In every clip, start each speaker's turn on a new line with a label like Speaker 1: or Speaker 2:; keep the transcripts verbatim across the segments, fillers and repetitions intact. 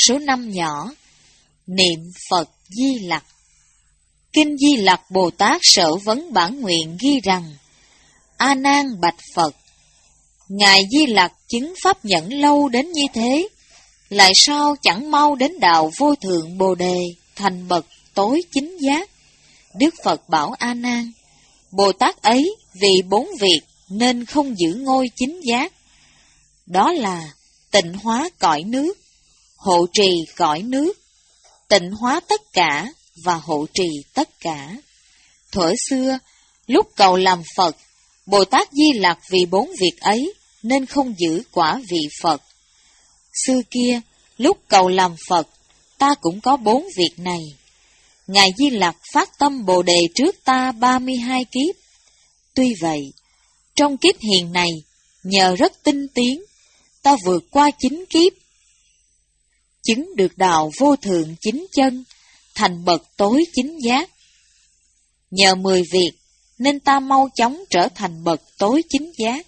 Speaker 1: số năm nhỏ. Niệm Phật Di Lặc. Kinh Di Lặc Bồ Tát Sở Vấn Bản Nguyện ghi rằng: A Nan bạch Phật, Ngài Di Lặc chứng pháp nhẫn lâu đến như thế, lại sao chẳng mau đến đạo vô thượng Bồ Đề, thành bậc tối chính giác? Đức Phật bảo A Nan, Bồ Tát ấy vì bốn việc nên không giữ ngôi chính giác. Đó là tịnh hóa cõi nước, hộ trì cõi nước, tịnh hóa tất cả và hộ trì tất cả. Thuở xưa, lúc cầu làm Phật, Bồ Tát Di Lặc vì bốn việc ấy nên không giữ quả vị Phật. Xưa kia, lúc cầu làm Phật, ta cũng có bốn việc này. Ngài Di Lặc phát tâm Bồ Đề trước ta ba mươi hai kiếp. Tuy vậy, trong kiếp hiền này, nhờ rất tinh tiến, ta vượt qua chín kiếp, chứng được đạo vô thượng chính chân, thành bậc tối chính giác. Nhờ mười việc, nên ta mau chóng trở thành bậc tối chính giác.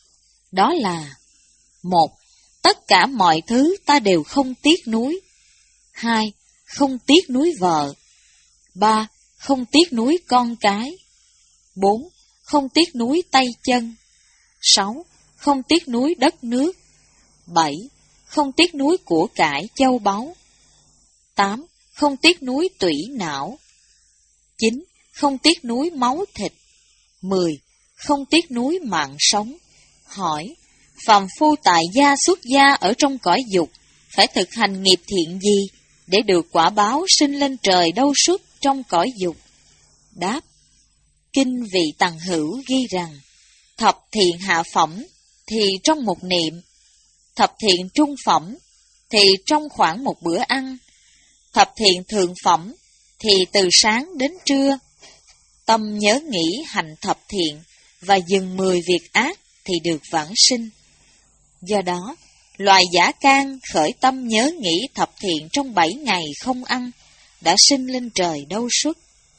Speaker 1: Đó là: một. Tất cả mọi thứ ta đều không tiếc nuối. Hai. Không tiếc nuối vợ. Ba. Không tiếc nuối con cái. Bốn. Không tiếc nuối tay chân. Sáu. Không tiếc nuối đất nước. Bảy. Không tiếc nuối của cải châu báu. Tám. Không tiếc nuối tủy não. Chín. Không tiếc nuối máu thịt. Mười. Không tiếc nuối mạng sống. Hỏi: phàm phu tại gia xuất gia ở trong cõi dục, phải thực hành nghiệp thiện gì để được quả báo sinh lên trời đâu xuất trong cõi dục? Đáp: Kinh Vị Tằng Hữu ghi rằng: thập thiện hạ phẩm thì trong một niệm, thập thiện trung phẩm thì trong khoảng một bữa ăn, thập thiện thượng phẩm thì từ sáng đến trưa. Tâm nhớ nghĩ hành thập thiện và dừng mười việc ác thì được vãng sinh. Do đó, loài dã can khởi tâm nhớ nghĩ thập thiện trong bảy ngày không ăn, đã sinh lên trời đâu xuất.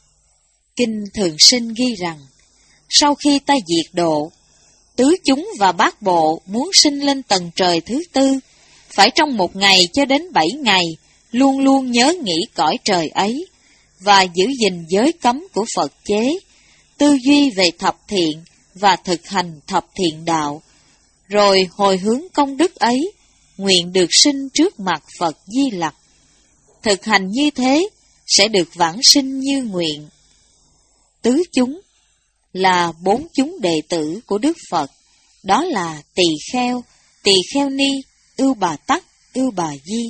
Speaker 1: Kinh Thường Sinh ghi rằng: sau khi ta diệt độ, tứ chúng và bát bộ muốn sinh lên tầng trời thứ tư, phải trong một ngày cho đến bảy ngày luôn luôn nhớ nghĩ cõi trời ấy, và giữ gìn giới cấm của Phật chế, tư duy về thập thiện và thực hành thập thiện đạo, rồi hồi hướng công đức ấy, nguyện được sinh trước mặt Phật Di Lặc. Thực hành như thế sẽ được vãng sinh như nguyện. Tứ chúng là bốn chúng đệ tử của Đức Phật, đó là Tỳ Kheo, Tỳ Kheo Ni, Ưu Bà Tắc, Ưu Bà Di.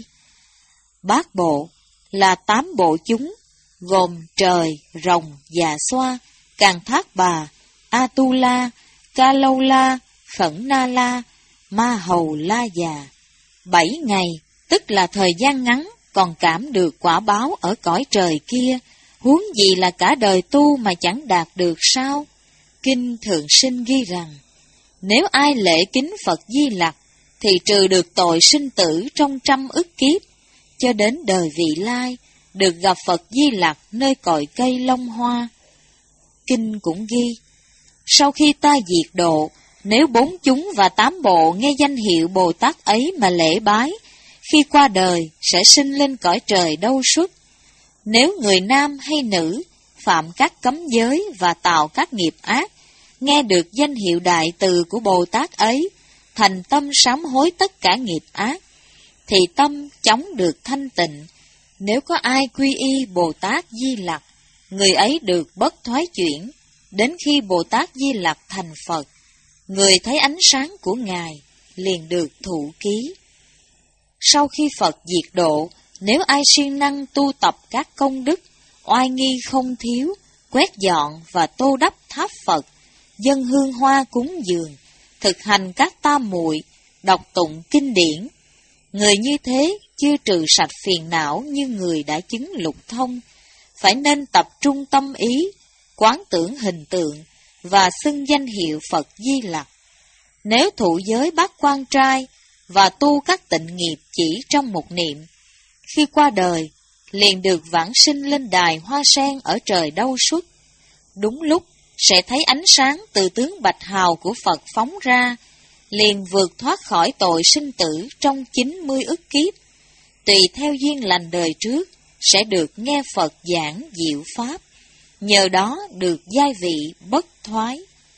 Speaker 1: Bát bộ là tám bộ chúng, gồm trời, rồng, già xoa, Càn Thác Bà, Atula, Ca Lâu La, Khẩn Na La, Ma Hầu La Già. Bảy ngày, tức là thời gian ngắn, còn cảm được quả báo ở cõi trời kia, huống gì là cả đời tu mà chẳng đạt được sao? Kinh Thượng Sinh ghi rằng: nếu ai lễ kính Phật Di Lặc, thì trừ được tội sinh tử trong trăm ức kiếp, cho đến đời vị lai, được gặp Phật Di Lặc nơi cội cây Long Hoa. Kinh cũng ghi: sau khi ta diệt độ, nếu bốn chúng và tám bộ nghe danh hiệu Bồ Tát ấy mà lễ bái, khi qua đời sẽ sinh lên cõi trời đâu xuất. Nếu người nam hay nữ phạm các cấm giới và tạo các nghiệp ác, nghe được danh hiệu đại từ của Bồ Tát ấy, thành tâm sám hối tất cả nghiệp ác, thì tâm chóng được thanh tịnh. Nếu có ai quy y Bồ Tát Di Lặc, người ấy được bất thoái chuyển, đến khi Bồ Tát Di Lặc thành Phật, người thấy ánh sáng của Ngài, liền được thụ ký. Sau khi Phật diệt độ, nếu ai siêng năng tu tập các công đức, oai nghi không thiếu, quét dọn và tô đắp tháp Phật, dâng hương hoa cúng dường, thực hành các tam muội, đọc tụng kinh điển, người như thế chưa trừ sạch phiền não như người đã chứng lục thông, phải nên tập trung tâm ý, quán tưởng hình tượng và xưng danh hiệu Phật Di Lặc. Nếu thụ giới bát quan trai và tu các tịnh nghiệp chỉ trong một niệm, khi qua đời liền được vãng sinh lên đài hoa sen ở trời đâu xuất. Đúng lúc sẽ thấy ánh sáng từ tướng bạch hào của Phật phóng ra, liền vượt thoát khỏi tội sinh tử trong chín mươi ức kiếp. tùy theo duyên lành đời trước, sẽ được nghe Phật giảng diệu Pháp, nhờ đó được giai vị bất thoái.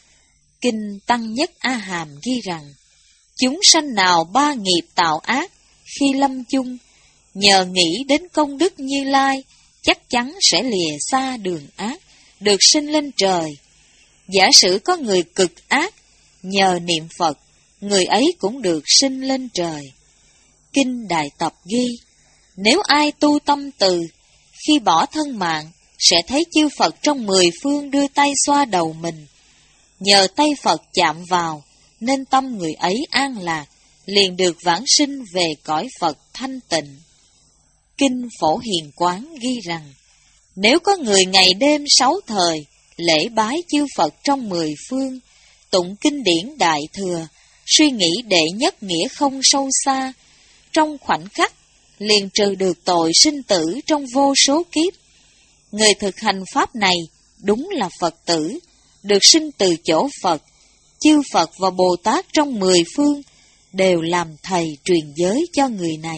Speaker 1: Kinh Tăng Nhất A Hàm ghi rằng, chúng sanh nào ba nghiệp tạo ác, khi lâm chung, nhờ nghĩ đến công đức Như Lai, chắc chắn sẽ lìa xa đường ác, được sinh lên trời. Giả sử có người cực ác, nhờ niệm Phật, người ấy cũng được sinh lên trời. Kinh Đại Tập ghi, nếu ai tu tâm từ, khi bỏ thân mạng, sẽ thấy chư Phật trong mười phương đưa tay xoa đầu mình. Nhờ tay Phật chạm vào, nên tâm người ấy an lạc, liền được vãng sinh về cõi Phật thanh tịnh. Kinh Phổ Hiền Quán ghi rằng, nếu có người ngày đêm sáu thời, lễ bái chư Phật trong mười phương, tụng kinh điển Đại Thừa, suy nghĩ đệ nhất nghĩa không sâu xa, trong khoảnh khắc, liền trừ được tội sinh tử trong vô số kiếp. Người thực hành Pháp này đúng là Phật tử, được sinh từ chỗ Phật. Chư Phật và Bồ Tát trong mười phương đều làm thầy truyền giới cho người này.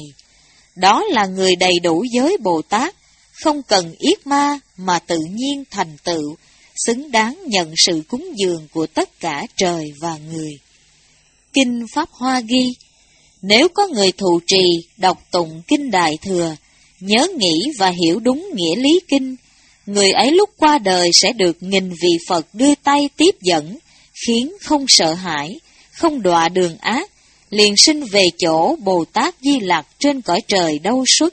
Speaker 1: Đó là người đầy đủ giới Bồ Tát, không cần yết ma mà tự nhiên thành tựu, xứng đáng nhận sự cúng dường của tất cả trời và người. Kinh Pháp Hoa ghi, nếu có người thụ trì, đọc tụng Kinh Đại Thừa, nhớ nghĩ và hiểu đúng nghĩa lý Kinh, người ấy lúc qua đời sẽ được nghìn vị Phật đưa tay tiếp dẫn, khiến không sợ hãi, không đọa đường ác, liền sinh về chỗ Bồ Tát Di Lặc trên cõi trời Đâu Xuất.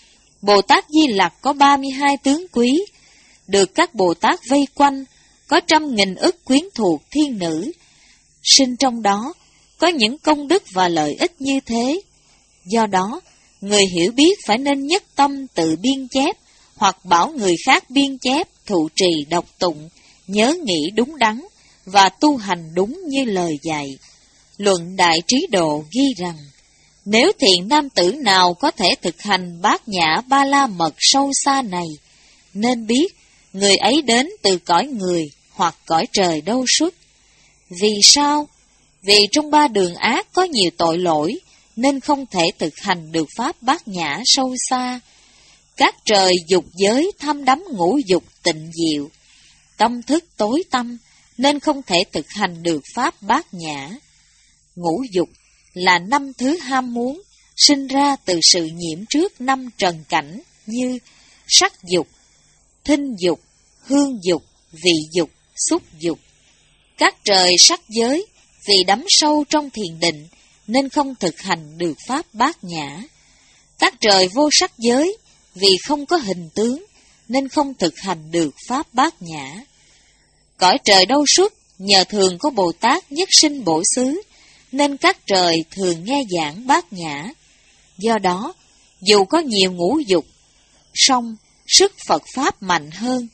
Speaker 1: Bồ Tát Di Lặc có ba mươi hai tướng quý, được các Bồ Tát vây quanh, có trăm nghìn ức quyến thuộc thiên nữ. Sinh trong đó, có những công đức và lợi ích như thế. Do đó, người hiểu biết phải nên nhất tâm tự biên chép, hoặc bảo người khác biên chép, thụ trì đọc tụng, nhớ nghĩ đúng đắn, và tu hành đúng như lời dạy. Luận Đại Trí Độ ghi rằng, nếu thiện nam tử nào có thể thực hành bát nhã ba la mật sâu xa này, nên biết người ấy đến từ cõi người hoặc cõi trời Đâu Xuất. Vì sao? Vì trong ba đường ác có nhiều tội lỗi, nên không thể thực hành được pháp bát nhã sâu xa. Các trời dục giới tham đắm ngũ dục tịnh diệu, tâm thức tối tăm, nên không thể thực hành được pháp bát nhã. Ngũ dục là năm thứ ham muốn, sinh ra từ sự nhiễm trước năm trần cảnh như sắc dục, thinh dục, hương dục, vị dục, xúc dục. Các trời sắc giới vì đắm sâu trong thiền định nên không thực hành được pháp bát nhã. Các trời vô sắc giới vì không có hình tướng nên không thực hành được pháp bát nhã. Cõi trời Đâu Xuất nhờ thường có Bồ Tát nhất sinh bổ xứ nên các trời thường nghe giảng bát nhã. Do đó, dù có nhiều ngũ dục, song sức Phật Pháp mạnh hơn.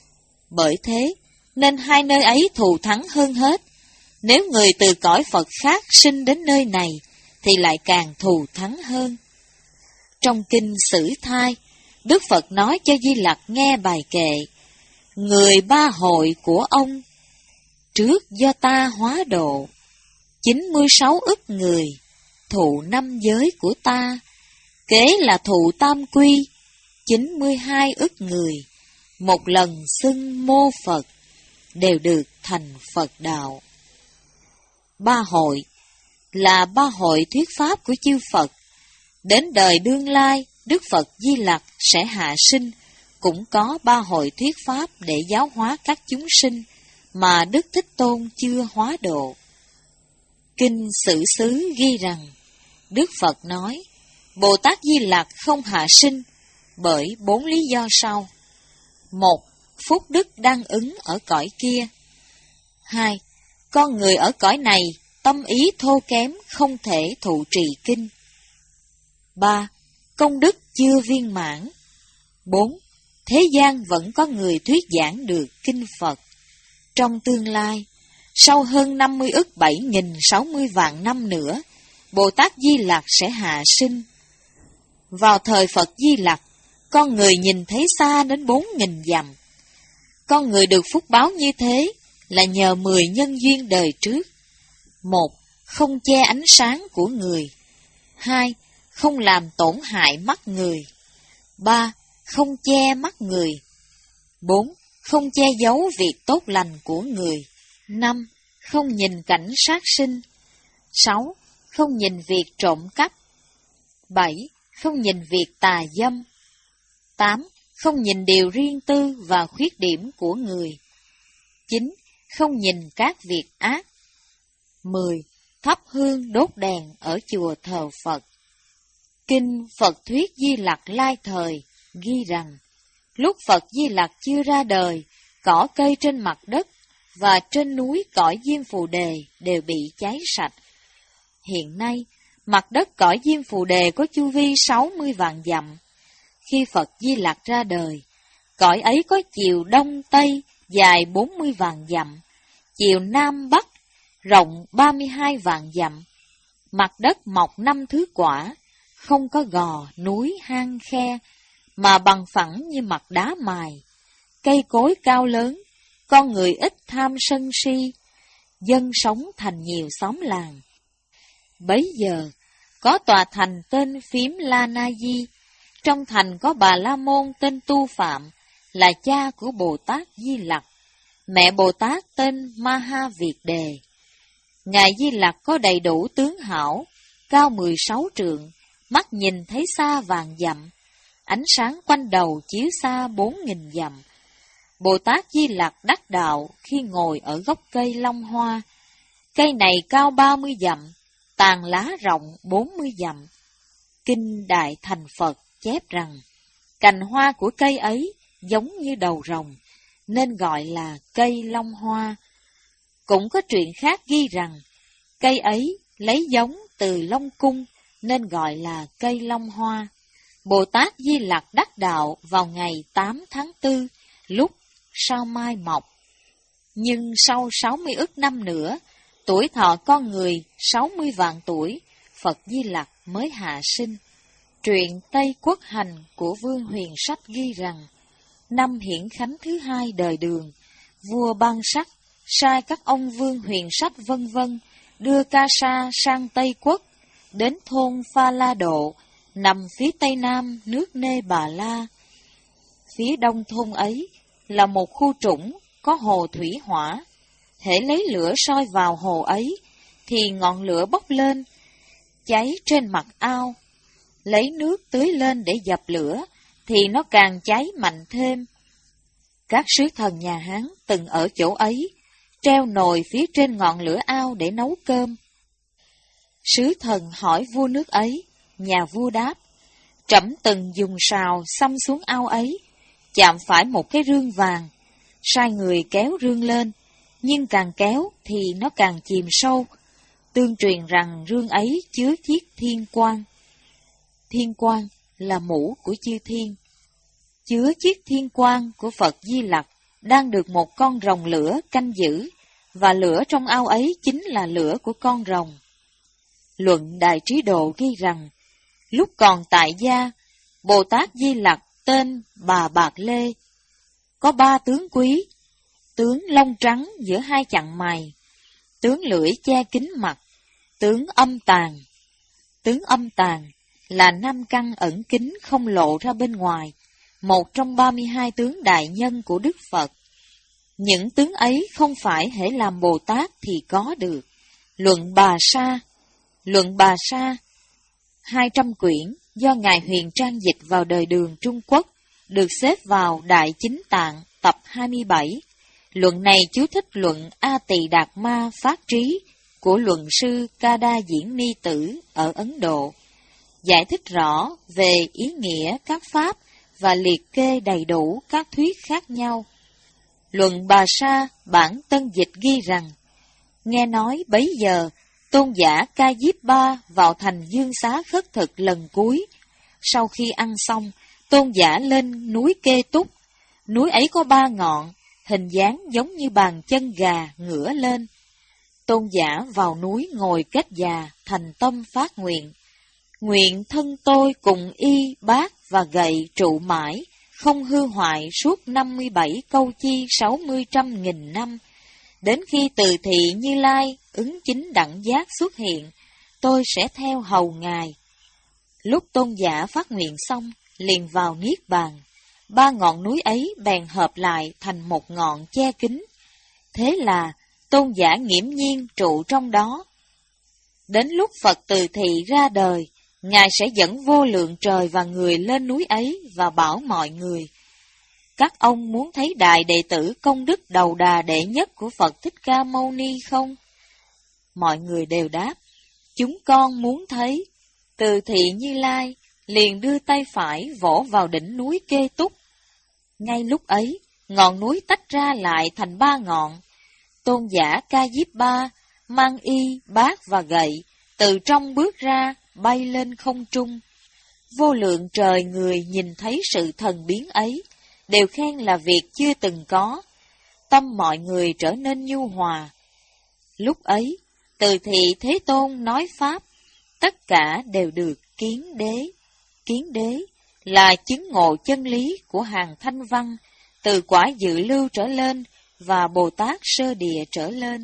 Speaker 1: Bởi thế, nên hai nơi ấy thù thắng hơn hết. Nếu người từ cõi Phật khác sinh đến nơi này, thì lại càng thù thắng hơn. Trong Kinh Sử Thai, Đức Phật nói cho Di Lặc nghe bài kệ, người ba hội của ông, trước do ta hóa độ, chín mươi sáu ức người, thụ năm giới của ta, kế là thụ tam quy, chín mươi hai ức người, một lần xưng mô Phật, đều được thành Phật đạo. Ba hội là ba hội thuyết pháp của chư Phật. Đến đời đương lai, Đức Phật Di Lặc sẽ hạ sinh, cũng có ba hội thuyết pháp để giáo hóa các chúng sinh mà Đức Thích Tôn chưa hóa độ. Kinh Sử Xứ ghi rằng, Đức Phật nói, Bồ Tát Di Lặc không hạ sinh bởi bốn lý do sau. Một, phúc đức đang ứng ở cõi kia. Hai, con người ở cõi này tâm ý thô kém không thể thụ trì kinh. Ba, công đức chưa viên mãn. Bốn, thế gian vẫn có người thuyết giảng được kinh Phật. Trong tương lai, sau hơn năm mươi ức bảy nghìn sáu mươi vạn năm nữa, Bồ Tát Di Lặc sẽ hạ sinh. Vào thời Phật Di Lặc, con người nhìn thấy xa đến bốn nghìn dặm. Con người được phúc báo như thế là nhờ mười nhân duyên đời trước. Một, không che ánh sáng của người. Hai, không làm tổn hại mắt người. ba. Không che mắt người. bốn. Không che giấu việc tốt lành của người. năm. Không nhìn cảnh sát sinh. sáu. Không nhìn việc trộm cắp. bảy. Không nhìn việc tà dâm. tám. Không nhìn điều riêng tư và khuyết điểm của người. chín. Không nhìn các việc ác. mười. Thắp hương đốt đèn ở chùa thờ Phật. Kinh Phật Thuyết Di Lặc Lai Thời ghi rằng, lúc Phật Di Lặc chưa ra đời, cỏ cây trên mặt đất và trên núi cõi Diêm Phù Đề đều bị cháy sạch. Hiện nay, mặt đất cõi Diêm Phù Đề có chu vi sáu mươi vạn dặm. Khi Phật Di Lặc ra đời, cõi ấy có chiều đông tây dài bốn mươi vạn dặm, chiều nam bắc rộng ba mươi hai vạn dặm. Mặt đất mọc năm thứ quả, không có gò, núi, hang, khe, mà bằng phẳng như mặt đá mài. Cây cối cao lớn, con người ít tham sân si, dân sống thành nhiều xóm làng. Bấy giờ, có tòa thành tên Phím La Na Di, trong thành có Bà La Môn tên Tu Phạm, là cha của Bồ Tát Di Lặc, mẹ Bồ Tát tên Ma Ha Việt Đề. Ngài Di Lặc có đầy đủ tướng hảo, cao mười sáu trượng, mắt nhìn thấy xa vạn dặm, ánh sáng quanh đầu chiếu xa bốn nghìn dặm. Bồ Tát Di Lặc đắc đạo khi ngồi ở gốc cây Long Hoa. Cây này cao ba mươi dặm, tàn lá rộng bốn mươi dặm. Kinh Đại Thành Phật chép rằng, cành hoa của cây ấy giống như đầu rồng, nên gọi là cây Long Hoa. Cũng có chuyện khác ghi rằng, cây ấy lấy giống từ Long Cung, nên gọi là cây Long Hoa. Bồ Tát Di Lặc đắc đạo vào ngày tám tháng tư, lúc sao mai mọc. Nhưng sau sáu mươi ức năm nữa, tuổi thọ con người sáu mươi vạn tuổi, Phật Di Lặc mới hạ sinh. Truyện Tây Quốc Hành của Vương Huyền Sách ghi rằng, năm hiển khánh thứ hai đời Đường, vua Ban Sắc sai các ông Vương Huyền Sách vân vân đưa Ca Sa sang Tây Quốc, đến thôn Pha La Độ, nằm phía tây nam nước Nê Bà La. Phía đông thôn ấy là một khu trũng có hồ thủy hỏa. Hễ lấy lửa soi vào hồ ấy, thì ngọn lửa bốc lên, cháy trên mặt ao. Lấy nước tưới lên để dập lửa, thì nó càng cháy mạnh thêm. Các sứ thần nhà Hán từng ở chỗ ấy, treo nồi phía trên ngọn lửa ao để nấu cơm. Sứ thần hỏi vua nước ấy, nhà vua đáp, trẫm từng dùng sào xăm xuống ao ấy, chạm phải một cái rương vàng, sai người kéo rương lên, nhưng càng kéo thì nó càng chìm sâu. Tương truyền rằng rương ấy chứa chiếc thiên quang. Thiên quang là mũ của chư thiên. Chứa chiếc thiên quang của Phật Di Lặc đang được một con rồng lửa canh giữ, và lửa trong ao ấy chính là lửa của con rồng. Luận Đại Trí Độ ghi rằng, lúc còn tại gia, Bồ Tát Di Lặc tên Bà Bạc Lê, có ba tướng quý: tướng lông trắng giữa hai chặng mày, tướng lưỡi che kín mặt, tướng âm tàn. Tướng âm tàn là năm căn ẩn kín không lộ ra bên ngoài, một trong ba mươi hai tướng đại nhân của Đức Phật. Những tướng ấy không phải hễ làm Bồ Tát thì có được. Luận Bà Sa. Luận Bà Sa hai trăm quyển do Ngài Huyền Trang dịch vào đời Đường Trung Quốc, được xếp vào Đại Chính Tạng tập hai mươi bảy. Luận này chú thích luận A Tỳ Đạt Ma Phát Trí của luận sư Ca Đa Diễn Ni Tử ở Ấn Độ, giải thích rõ về ý nghĩa các pháp và liệt kê đầy đủ các thuyết khác nhau. Luận Bà Sa bản Tân Dịch ghi rằng, nghe nói bấy giờ tôn giả Ca Diếp Ba vào thành Dương Xá khất thực lần cuối. Sau khi ăn xong, tôn giả lên núi Kê Túc. Núi ấy có ba ngọn, hình dáng giống như bàn chân gà ngửa lên. Tôn giả vào núi ngồi kết già, thành tâm phát nguyện. Nguyện thân tôi cùng y, bát và gậy trụ mãi, không hư hoại suốt năm mươi bảy câu chi sáu mươi trăm nghìn năm. Đến khi từ thị Như Lai ứng chính đẳng giác xuất hiện, tôi sẽ theo hầu Ngài. Lúc tôn giả phát nguyện xong, liền vào niết bàn. Ba ngọn núi ấy bèn hợp lại thành một ngọn che kín. Thế là tôn giả nghiễm nhiên trụ trong đó. Đến lúc Phật Từ Thị ra đời, Ngài sẽ dẫn vô lượng trời và người lên núi ấy và bảo mọi người: các ông muốn thấy đại đệ tử công đức đầu đà đệ nhất của Phật Thích Ca Mâu Ni không? Mọi người đều đáp: chúng con muốn thấy. Từ Thị Như Lai liền đưa tay phải vỗ vào đỉnh núi Kê Túc. Ngay lúc ấy, ngọn núi tách ra lại thành ba ngọn. Tôn giả Ca Diếp Ba mang y, bát và gậy, từ trong bước ra, bay lên không trung. Vô lượng trời người nhìn thấy sự thần biến ấy, đều khen là việc chưa từng có. Tâm mọi người trở nên nhu hòa. Lúc ấy, Từ Thị Thế Tôn nói Pháp, tất cả đều được kiến đế. Kiến đế là chứng ngộ chân lý của hàng thanh văn, từ quả dự lưu trở lên và Bồ Tát sơ địa trở lên.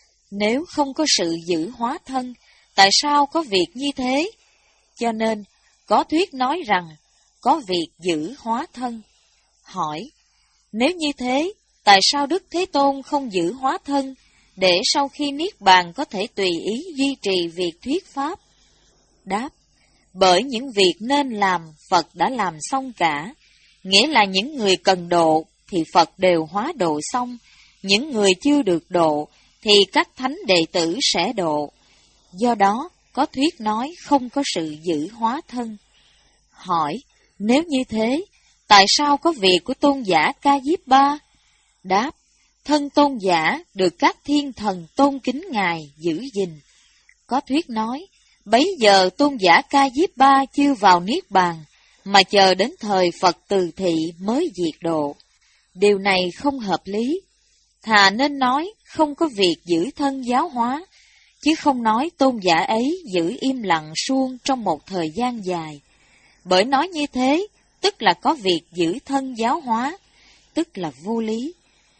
Speaker 1: Nếu không có sự giữ hóa thân, tại sao có việc như thế? Cho nên, có thuyết nói rằng, có việc giữ hóa thân. Hỏi, nếu như thế, tại sao Đức Thế Tôn không giữ hóa thân, để sau khi niết bàn có thể tùy ý duy trì việc thuyết Pháp? Đáp, bởi những việc nên làm, Phật đã làm xong cả. Nghĩa là những người cần độ, thì Phật đều hóa độ xong. Những người chưa được độ, thì các thánh đệ tử sẽ độ. Do đó, có thuyết nói không có sự giữ hóa thân. Hỏi, nếu như thế, tại sao có việc của tôn giả Ca Diếp Ba? Đáp, thân tôn giả được các thiên thần tôn kính Ngài giữ gìn. Có thuyết nói, bấy giờ tôn giả Ca Diếp Ba chưa vào niết bàn, mà chờ đến thời Phật Từ Thị mới diệt độ. Điều này không hợp lý. Thà nên nói không có việc giữ thân giáo hóa, chứ không nói tôn giả ấy giữ im lặng suông trong một thời gian dài. Bởi nói như thế, tức là có việc giữ thân giáo hóa, tức là vô lý.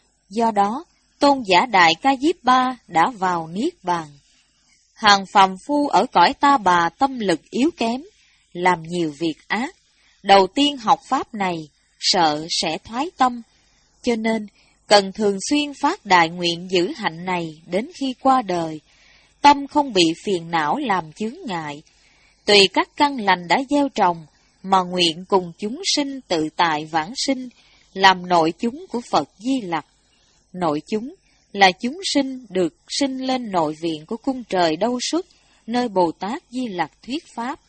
Speaker 1: Do đó, tôn giả Đại Ca Diếp Ba đã vào niết bàn. Hàng phàm phu ở cõi Ta Bà tâm lực yếu kém, làm nhiều việc ác. Đầu tiên học Pháp này, sợ sẽ thoái tâm, cho nên cần thường xuyên phát đại nguyện giữ hạnh này đến khi qua đời. Tâm không bị phiền não làm chướng ngại. Tùy các căn lành đã gieo trồng, mà nguyện cùng chúng sinh tự tại vãng sinh, làm nội chúng của Phật Di Lặc. Nội chúng là chúng sinh được sinh lên nội viện của cung trời Đâu Xuất, nơi Bồ Tát Di Lặc thuyết Pháp.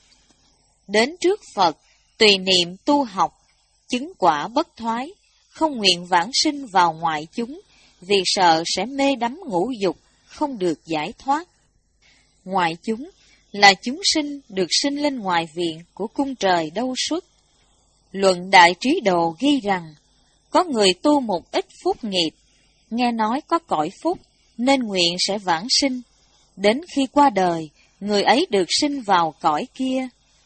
Speaker 1: Đến trước Phật, tùy niệm tu học, chứng quả bất thoái, không nguyện vãng sinh vào ngoại chúng, vì sợ sẽ mê đắm ngũ dục, không được giải thoát. Ngoại chúng là chúng sinh được sinh lên ngoài viện của cung trời Đâu Xuất. Luận Đại Trí Độ ghi rằng, có người tu một ít phúc nghiệp, nghe nói có cõi phúc, nên nguyện sẽ vãng sinh. Đến khi qua đời, người ấy được sinh vào cõi kia.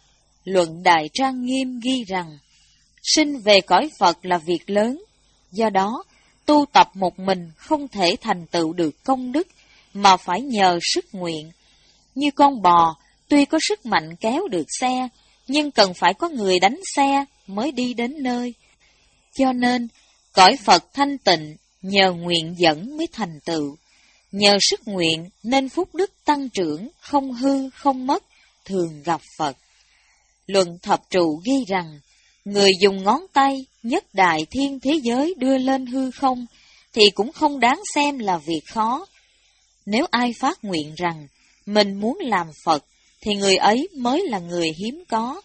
Speaker 1: Luận Đại Trang Nghiêm ghi rằng, sinh về cõi Phật là việc lớn, do đó, tu tập một mình không thể thành tựu được công đức, mà phải nhờ sức nguyện. Như con bò, tuy có sức mạnh kéo được xe, nhưng cần phải có người đánh xe mới đi đến nơi. Cho nên, cõi Phật thanh tịnh, nhờ nguyện dẫn mới thành tựu. Nhờ sức nguyện nên phúc đức tăng trưởng, không hư không mất, thường gặp Phật. Luận Thập Trụ ghi rằng, người dùng ngón tay nhất đại thiên thế giới đưa lên hư không, thì cũng không đáng xem là việc khó. Nếu ai phát nguyện rằng, mình muốn làm Phật, thì người ấy mới là người hiếm có.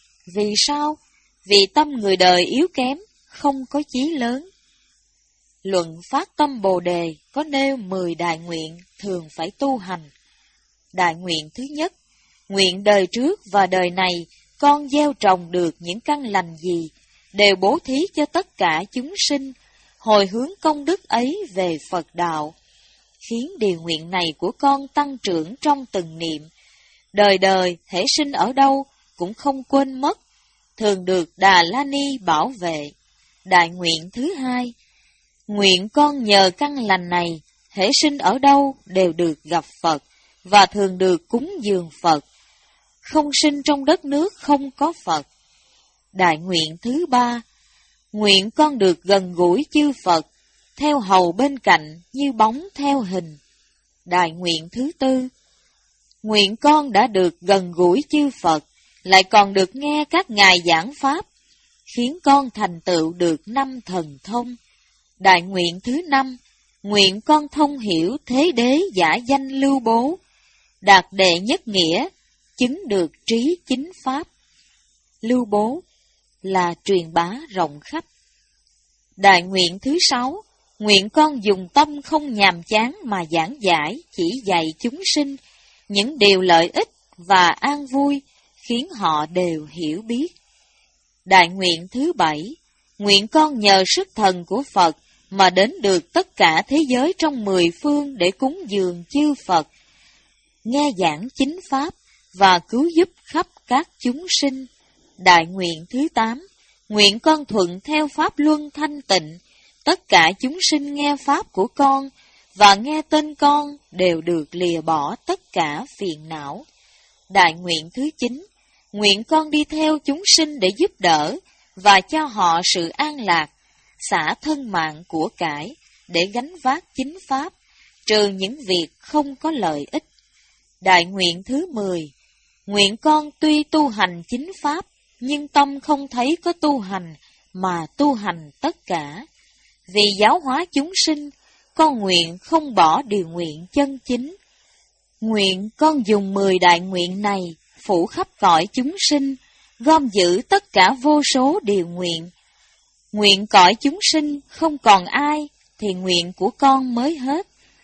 Speaker 1: Vì sao? Vì tâm người đời yếu kém, không có chí lớn. Luận Phát Tâm Bồ Đề có nêu mười đại nguyện thường phải tu hành. Đại nguyện thứ nhất, nguyện đời trước và đời này con gieo trồng được những căn lành gì, đều bố thí cho tất cả chúng sinh, hồi hướng công đức ấy về Phật đạo, khiến điều nguyện này của con tăng trưởng trong từng niệm. Đời đời, hễ sinh ở đâu, cũng không quên mất, thường được Đà La Ni bảo vệ. Đại nguyện thứ hai, nguyện con nhờ căn lành này, hễ sinh ở đâu đều được gặp Phật, và thường được cúng dường Phật. không sinh trong đất nước không có Phật. Đại nguyện thứ ba, nguyện con được gần gũi chư Phật, theo hầu bên cạnh như bóng theo hình. Đại nguyện thứ tư, nguyện con đã được gần gũi chư Phật, lại còn được nghe các ngài giảng Pháp, khiến con thành tựu được năm thần thông. Đại nguyện thứ năm, nguyện con thông hiểu thế đế giả danh Lưu Bố, đạt đệ nhất nghĩa, chứng được trí chính Pháp. Lưu Bố là truyền bá rộng khắp. Đại nguyện thứ sáu, nguyện con dùng tâm không nhàm chán mà giảng giải, chỉ dạy chúng sinh những điều lợi ích và an vui, khiến họ đều hiểu biết. Đại nguyện thứ bảy, nguyện con nhờ sức thần của Phật mà đến được tất cả thế giới trong mười phương để cúng dường chư Phật, nghe giảng chính Pháp và cứu giúp khắp các chúng sinh. Đại nguyện thứ tám, nguyện con thuận theo Pháp luân thanh tịnh, tất cả chúng sinh nghe Pháp của con và nghe tên con đều được lìa bỏ tất cả phiền não. Đại nguyện thứ chín, nguyện con đi theo chúng sinh để giúp đỡ và cho họ sự an lạc, xả thân mạng của cải để gánh vác chính Pháp, trừ những việc không có lợi ích. Đại nguyện thứ mười, nguyện con tuy tu hành chính Pháp, nhưng tâm không thấy có tu hành mà tu hành tất cả. Vì giáo hóa chúng sinh, con nguyện không bỏ điều nguyện chân chính. Nguyện con dùng mười đại nguyện này phủ khắp cõi chúng sinh, gom giữ tất cả vô số điều nguyện. Nguyện cõi chúng sinh không còn ai, thì nguyện của con mới hết.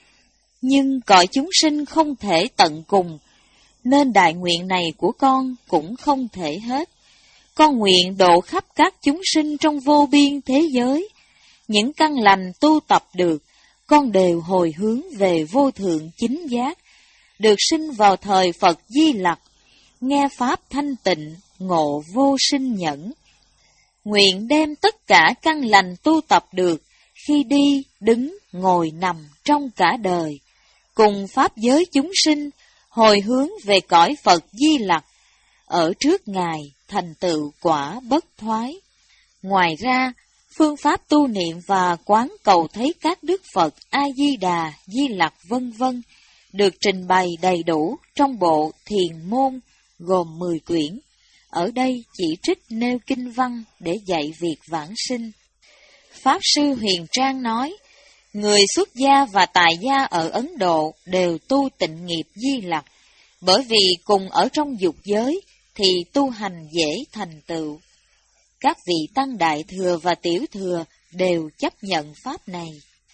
Speaker 1: Nhưng cõi chúng sinh không thể tận cùng, nên đại nguyện này của con cũng không thể hết. Con nguyện độ khắp các chúng sinh trong vô biên thế giới. Những căn lành tu tập được, con đều hồi hướng về vô thượng chính giác, được sinh vào thời Phật Di Lặc, nghe Pháp thanh tịnh, ngộ vô sinh nhẫn. Nguyện đem tất cả căn lành tu tập được, khi đi, đứng, ngồi, nằm trong cả đời, cùng Pháp giới chúng sinh, hồi hướng về cõi Phật Di Lặc, ở trước Ngài thành tựu quả bất thoái. Ngoài ra, phương pháp tu niệm và quán cầu thấy các đức Phật A-di-đà, Di Lặc vân vân được trình bày đầy đủ trong bộ Thiền môn gồm mười quyển. Ở đây chỉ trích nêu kinh văn để dạy việc vãng sinh. Pháp sư Huyền Trang nói, người xuất gia và tại gia ở Ấn Độ đều tu tịnh nghiệp Di Lặc, bởi vì cùng ở trong dục giới thì tu hành dễ thành tựu. Các vị tăng đại thừa và tiểu thừa đều chấp nhận pháp này.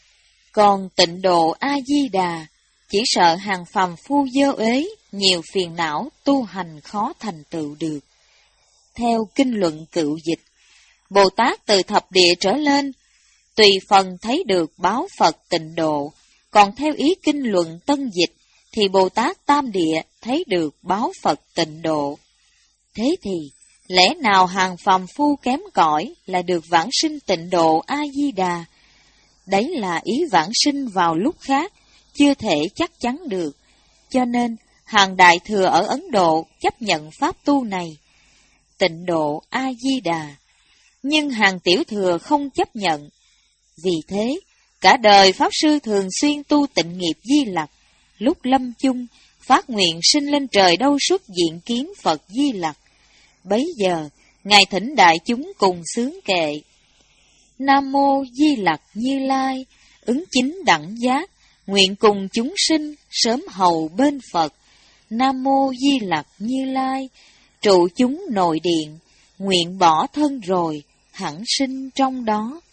Speaker 1: Còn tịnh độ A-di-đà chỉ sợ hàng phàm phu dơ uế, nhiều phiền não, tu hành khó thành tựu được. Theo kinh luận cựu dịch, Bồ Tát từ thập địa trở lên, tùy phần thấy được báo Phật tịnh độ, còn theo ý kinh luận tân dịch, thì Bồ Tát tam địa thấy được báo Phật tịnh độ. Thế thì, lẽ nào hàng phàm phu kém cỏi là được vãng sinh tịnh độ A-di-đà? Đấy là ý vãng sinh vào lúc khác, chưa thể chắc chắn được. Cho nên, hàng đại thừa ở Ấn Độ chấp nhận pháp tu này, tịnh độ A-di-đà. Nhưng hàng tiểu thừa không chấp nhận. Vì thế, cả đời Pháp Sư thường xuyên tu tịnh nghiệp Di Lặc, lúc lâm chung, phát nguyện sinh lên trời đâu xuất diện kiến Phật Di Lặc. Bấy giờ, Ngài thỉnh đại chúng cùng xướng kệ: Nam mô Di Lặc Như Lai, ứng chính đẳng giác, nguyện cùng chúng sinh sớm hầu bên Phật. Nam mô Di Lặc Như Lai, trụ chúng nội điện, nguyện bỏ thân rồi hẳn sinh trong đó.